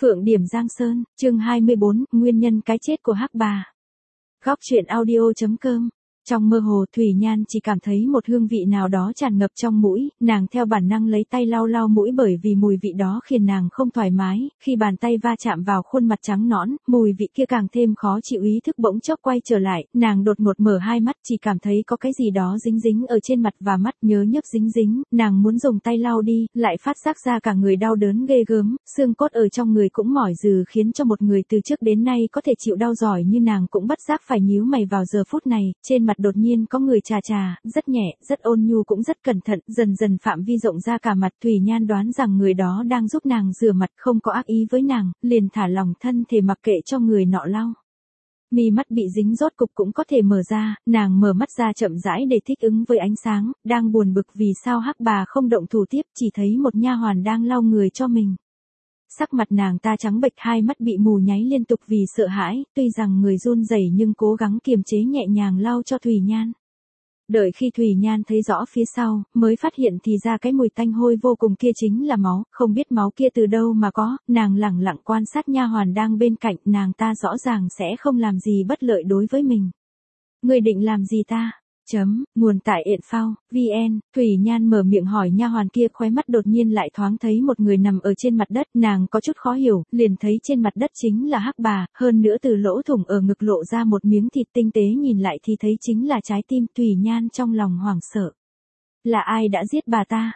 Phượng Điểm Giang Sơn, chương 24, nguyên nhân cái chết của Hắc Bà. Góc truyện audio.com. Trong mơ hồ Thủy Nhan chỉ cảm thấy một hương vị nào đó tràn ngập trong mũi, nàng theo bản năng lấy tay lau lau mũi bởi vì mùi vị đó khiến nàng không thoải mái, khi bàn tay va chạm vào khuôn mặt trắng nõn, mùi vị kia càng thêm khó chịu, ý thức bỗng chốc quay trở lại, nàng đột ngột mở hai mắt chỉ cảm thấy có cái gì đó dính dính ở trên mặt và mắt, nhớ nhức dính dính, nàng muốn dùng tay lau đi, lại phát giác ra cả người đau đớn ghê gớm, xương cốt ở trong người cũng mỏi dừ khiến cho một người từ trước đến nay có thể chịu đau giỏi như nàng cũng bất giác phải nhíu mày vào giờ phút này, trên mặt đột nhiên có người chà chà, rất nhẹ, rất ôn nhu cũng rất cẩn thận, dần dần phạm vi rộng ra cả mặt. Thủy Nhan đoán rằng người đó đang giúp nàng rửa mặt, không có ác ý với nàng, liền thả lòng thân thể mặc kệ cho người nọ lau. Mi mắt bị dính rốt cục cũng có thể mở ra, nàng mở mắt ra chậm rãi để thích ứng với ánh sáng, đang buồn bực vì sao Hắc Bà không động thủ tiếp, chỉ thấy một nha hoàn đang lau người cho mình. Sắc mặt nàng ta trắng bệch, hai mắt bị mù nháy liên tục vì sợ hãi, tuy rằng người run rẩy nhưng cố gắng kiềm chế nhẹ nhàng lau cho Thủy Nhan. Đợi khi Thủy Nhan thấy rõ phía sau, mới phát hiện thì ra cái mùi tanh hôi vô cùng kia chính là máu, không biết máu kia từ đâu mà có, nàng lẳng lặng quan sát nha hoàn đang bên cạnh, nàng ta rõ ràng sẽ không làm gì bất lợi đối với mình. Người định làm gì ta? Nguồn tại Phao, VN, Thủy Nhan mở miệng hỏi nha hoàn kia, khóe mắt đột nhiên lại thoáng thấy một người nằm ở trên mặt đất, nàng có chút khó hiểu, liền thấy trên mặt đất chính là Hắc Bà, hơn nữa từ lỗ thủng ở ngực lộ ra một miếng thịt tinh tế, nhìn lại thì thấy chính là trái tim. Thủy Nhan trong lòng hoảng sợ. Là ai đã giết bà ta?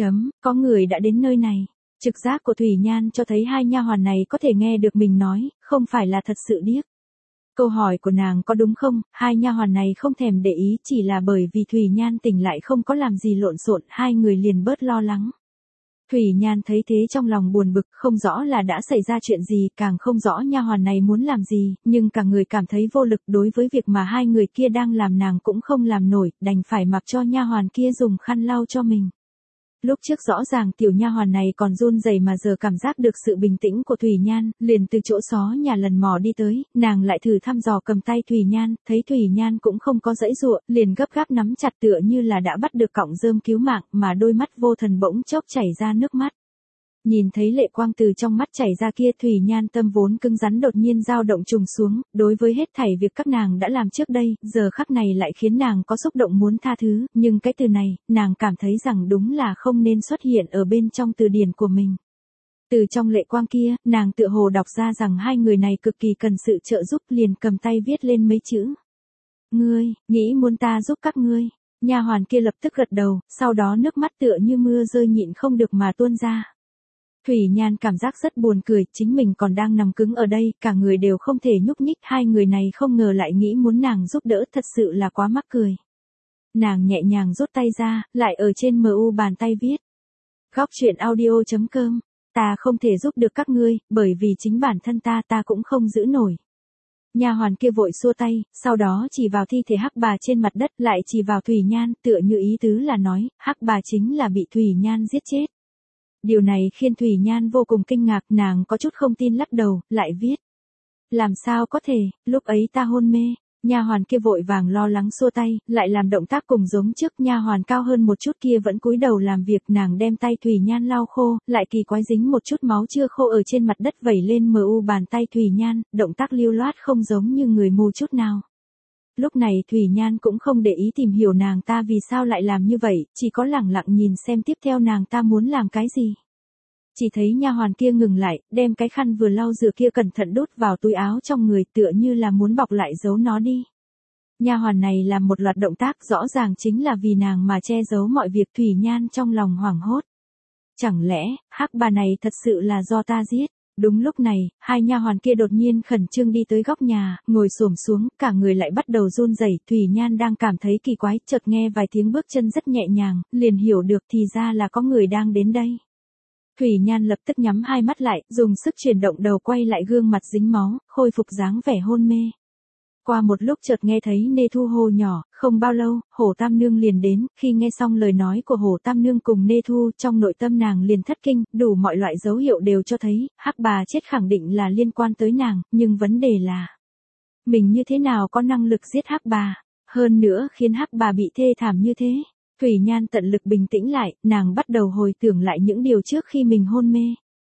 Có người đã đến nơi này. Trực giác của Thủy Nhan cho thấy hai nha hoàn này có thể nghe được mình nói, không phải là thật sự điếc. Câu hỏi của nàng có đúng không? Hai nha hoàn này không thèm để ý, chỉ là bởi vì Thủy Nhan tỉnh lại không có làm gì lộn xộn, hai người liền bớt lo lắng. Thủy Nhan thấy thế trong lòng buồn bực, không rõ là đã xảy ra chuyện gì, càng không rõ nha hoàn này muốn làm gì, nhưng cả người cảm thấy vô lực, đối với việc mà hai người kia đang làm nàng cũng không làm nổi, đành phải mặc cho nha hoàn kia dùng khăn lau cho mình. Lúc trước rõ ràng tiểu nha hoàn này còn run rẩy mà giờ cảm giác được sự bình tĩnh của Thủy Nhan, liền từ chỗ xó nhà lần mò đi tới, nàng lại thử thăm dò cầm tay Thủy Nhan, thấy Thủy Nhan cũng không có giãy giụa, liền gấp gáp nắm chặt tựa như là đã bắt được cọng rơm cứu mạng, mà đôi mắt vô thần bỗng chốc chảy ra nước mắt. Nhìn thấy lệ quang từ trong mắt chảy ra kia, Thủy Nhan tâm vốn cứng rắn đột nhiên dao động trùng xuống, đối với hết thảy việc các nàng đã làm trước đây, giờ khắc này lại khiến nàng có xúc động muốn tha thứ, nhưng cái từ này, nàng cảm thấy rằng đúng là không nên xuất hiện ở bên trong từ điển của mình. Từ trong lệ quang kia, nàng tựa hồ đọc ra rằng hai người này cực kỳ cần sự trợ giúp, liền cầm tay viết lên mấy chữ. Ngươi, nghĩ muốn ta giúp các ngươi. Nha hoàn kia lập tức gật đầu, sau đó nước mắt tựa như mưa rơi nhịn không được mà tuôn ra. Thủy Nhan cảm giác rất buồn cười, chính mình còn đang nằm cứng ở đây, cả người đều không thể nhúc nhích, hai người này không ngờ lại nghĩ muốn nàng giúp đỡ, thật sự là quá mắc cười. Nàng nhẹ nhàng rút tay ra, lại ở trên MU bàn tay viết. Góc truyện audio.com, ta không thể giúp được các ngươi, bởi vì chính bản thân ta cũng không giữ nổi. Nha hoàn kia vội xua tay, sau đó chỉ vào thi thể Hắc Bà trên mặt đất, lại chỉ vào Thủy Nhan, tựa như ý tứ là nói, Hắc Bà chính là bị Thủy Nhan giết chết. Điều này khiến Thủy Nhan vô cùng kinh ngạc, nàng có chút không tin lắc đầu, lại viết. Làm sao có thể, lúc ấy ta hôn mê. Nha hoàn kia vội vàng lo lắng xua tay, lại làm động tác cùng giống trước. Nha hoàn cao hơn một chút kia vẫn cúi đầu làm việc, nàng đem tay Thủy Nhan lau khô, lại kỳ quái dính một chút máu chưa khô ở trên mặt đất vẩy lên MU bàn tay Thủy Nhan, động tác lưu loát không giống như người mù chút nào. Lúc này Thủy Nhan cũng không để ý tìm hiểu nàng ta vì sao lại làm như vậy, chỉ có lẳng lặng nhìn xem tiếp theo nàng ta muốn làm cái gì. Chỉ thấy nha hoàn kia ngừng lại, đem cái khăn vừa lau rửa kia cẩn thận đút vào túi áo trong người, tựa như là muốn bọc lại giấu nó đi. Nha hoàn này làm một loạt động tác rõ ràng chính là vì nàng mà che giấu mọi việc. Thủy Nhan trong lòng hoảng hốt. Chẳng lẽ, Hắc Bà này thật sự là do ta giết? Đúng lúc này, hai nha hoàn kia đột nhiên khẩn trương đi tới góc nhà, ngồi xổm xuống, cả người lại bắt đầu run rẩy. Thủy Nhan đang cảm thấy kỳ quái, chợt nghe vài tiếng bước chân rất nhẹ nhàng, liền hiểu được thì ra là có người đang đến đây. Thủy Nhan lập tức nhắm hai mắt lại, dùng sức chuyển động đầu quay lại gương mặt dính máu, khôi phục dáng vẻ hôn mê. Qua một lúc chợt nghe thấy Nê Thu hô nhỏ, không bao lâu, Hổ Tam Nương liền đến, khi nghe xong lời nói của Hổ Tam Nương cùng Nê Thu, trong nội tâm nàng liền thất kinh, đủ mọi loại dấu hiệu đều cho thấy, Hắc Bà chết khẳng định là liên quan tới nàng, nhưng vấn đề là, mình như thế nào có năng lực giết Hắc Bà, hơn nữa khiến Hắc Bà bị thê thảm như thế. Thủy Nhan tận lực bình tĩnh lại, nàng bắt đầu hồi tưởng lại những điều trước khi mình hôn mê.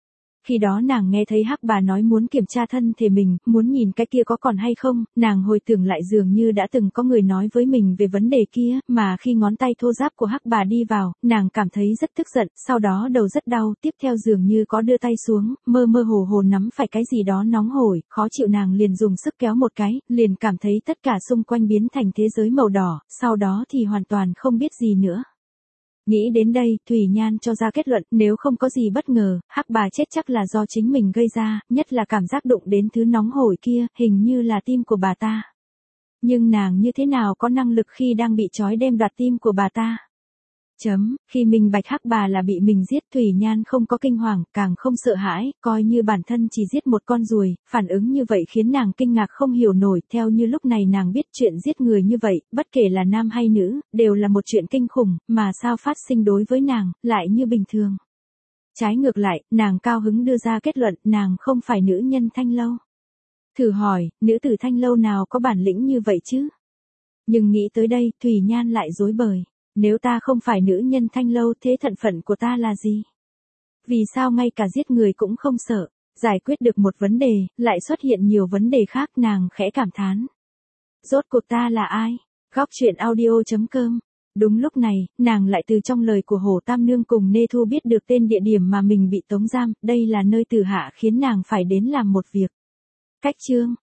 khi đó nàng nghe thấy Hắc bà nói muốn kiểm tra thân thể mình, muốn nhìn cái kia có còn hay không, nàng hồi tưởng lại dường như đã từng có người nói với mình về vấn đề kia, mà khi ngón tay thô ráp của Hắc bà đi vào, nàng cảm thấy rất tức giận, sau đó đầu rất đau, tiếp theo dường như có đưa tay xuống, mơ mơ hồ hồ nắm phải cái gì đó nóng hổi, khó chịu, nàng liền dùng sức kéo một cái, liền cảm thấy tất cả xung quanh biến thành thế giới màu đỏ, sau đó thì hoàn toàn không biết gì nữa. Nghĩ đến đây, Thủy Nhan cho ra kết luận, nếu không có gì bất ngờ, Hắc bà chết chắc là do chính mình gây ra, nhất là cảm giác đụng đến thứ nóng hổi kia, hình như là tim của bà ta. Nhưng nàng như thế nào có năng lực khi đang bị trói đem đoạt tim của bà ta? Khi minh bạch Hắc bà là bị mình giết, Thủy Nhan không có kinh hoàng, càng không sợ hãi, coi như bản thân chỉ giết một con ruồi, phản ứng như vậy khiến nàng kinh ngạc không hiểu nổi, theo như lúc này nàng biết chuyện giết người như vậy, bất kể là nam hay nữ, đều là một chuyện kinh khủng, mà sao phát sinh đối với nàng, lại như bình thường. Trái ngược lại, nàng cao hứng đưa ra kết luận, nàng không phải nữ nhân Thanh Lâu. Thử hỏi, nữ tử Thanh Lâu nào có bản lĩnh như vậy chứ? Nhưng nghĩ tới đây, Thủy Nhan lại rối bời. Nếu ta không phải nữ nhân Thanh Lâu, thế thân phận của ta là gì? Vì sao ngay cả giết người cũng không sợ? Giải quyết được một vấn đề, lại xuất hiện nhiều vấn đề khác, nàng khẽ cảm thán. Rốt cuộc ta là ai? Góc truyện audio.com. Đúng lúc này, nàng lại từ trong lời của Hổ Tam Nương cùng Nê Thu biết được tên địa điểm mà mình bị tống giam, đây là nơi Tử Hạ khiến nàng phải đến làm một việc. Cách chương